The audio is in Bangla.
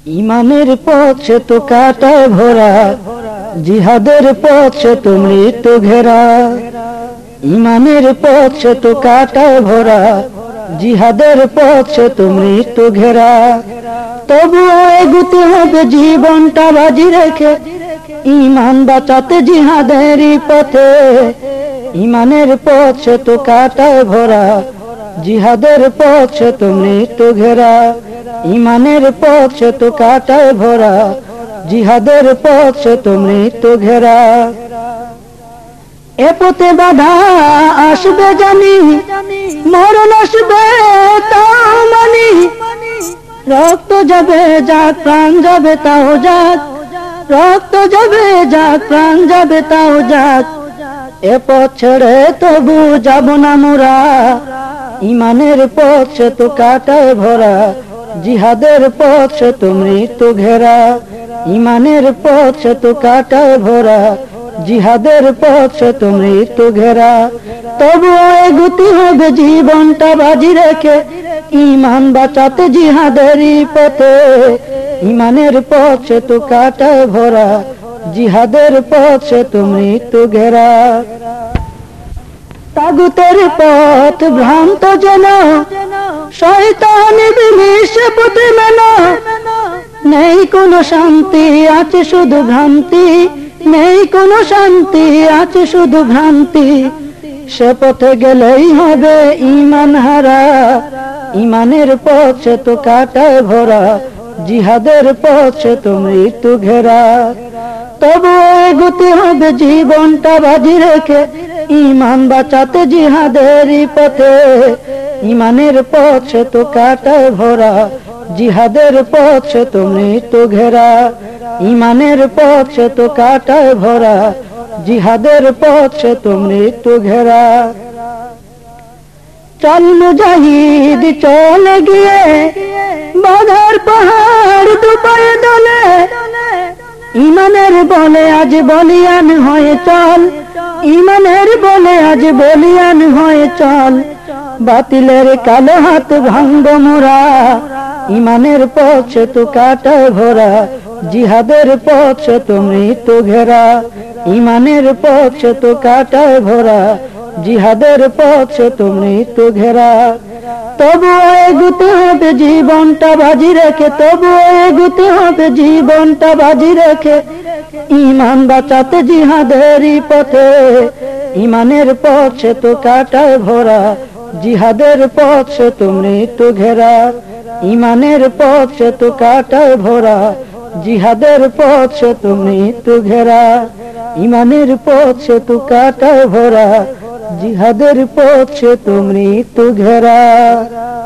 ইমানের পথ সে তো কাঁটায় ভরা, জিহাদের পথ সে তো মৃত্যু ঘেরা। ইমানের পথ সে তো কাঁটায় ভরা, জিহাদের পথ সে তো মৃত্যু ঘেরা। তবুও এগুতে হবে জীবনটা বাজি রেখে, ইমান বাঁচাতে জিহাদেরই পথে। ইমানের পথ সে তো কাঁটায় ভরা, জিহাদের পথ সে তো মৃত্যু ঘেরা। ইমানের পথ সে তো কাঁটায় ভরা, জিহাদের পথ সে তো মৃত্যু ঘেরা। এ পথে বাধা আসবে জানি, মরণ আসবে তাও মানি। রক্ত যাবে যাক, প্রাণ যাবে তাও যাক, রক্ত যাবে যাক, প্রাণ যাবে তাও যাক। এ পথ ছেড়ে তবু যাব না মোরা, ইমানের পথ সে তো কাঁটায় ভরা, জিহাদের পথ সে তো মৃত্যু ঘেরা। ইমানের পথ সে তো কাঁটায় ভরা, জিহাদের পথ সে তো মৃত্যু ঘেরা। তবুও এগুতে হবে জীবনটা বাজি রেখে, ইমান বাঁচাতে জিহাদেরই পথে। ইমানের পথ সে তো কাঁটায় ভরা, জিহাদের পথ সে তো মৃত্যু ঘেরা। তাগুতের পথ ভ্রান্ত যেন, শয়তানি বিমিশে পথে মেনা। নেই কোনো শান্তি, আছে শুধু ভ্রান্তি, নেই কোনো শান্তি, আছে শুধু ভ্রান্তি। সে পথে গেলেই হবে ইমান হারা। ইমানের পথ সে তো কাঁটায় ভরা, জিহাদের পথ সে তো মৃত্যু ঘেরা। তবু এগুতে হবে জীবনটা বাজি রেখে, ইমান বাঁচাতে জিহাদেরই পথে। ইমানের পথ সে তো কাঁটায় ভরা, জিহাদের পথ সে তো মৃত্যু ঘেরা। ইমানের পথ সে তো কাঁটায় ভরা, জিহাদের পথ সে তো মৃত্যু ঘেরা। চল মুজাহিদ চলে গিয়ে, বাধার পাহাড় দুপায়ে দলে। ইমানের বলে আজ বলিয়ান হয়ে চল, ইমানের বলে আজ বলিয়ান হয়ে চল। বাতিলের কালো হাত ভাঙব মোরা, ইমানের পথ সে তো কাঁটায় ভরা, জিহাদের পথ সে তো মৃত্যু ঘেরা। ইমানের পথ সে তো কাঁটায় ভরা, জিহাদের পথ সে তো মৃত্যু ঘেরা। তবুও এগুতে হবে জীবনটা বাজি রেখে, তবুও এগুতে হবে জীবনটা বাজি রেখে, ইমান বাঁচাতে জিহাদেরই পথে। ইমানের পথ সে তো কাঁটায় ভরা, জিহাদের পথ সে তো মৃত্যু ঘেরা। ইমানের পথ সে তো কাঁটায় ভরা, জিহাদের পথ সে তো মৃত্যু ঘেরা। ইমানের পথ সে তো কাঁটায় ভরা, জিহাদের পথ সে তো মৃত্যু ঘেরা।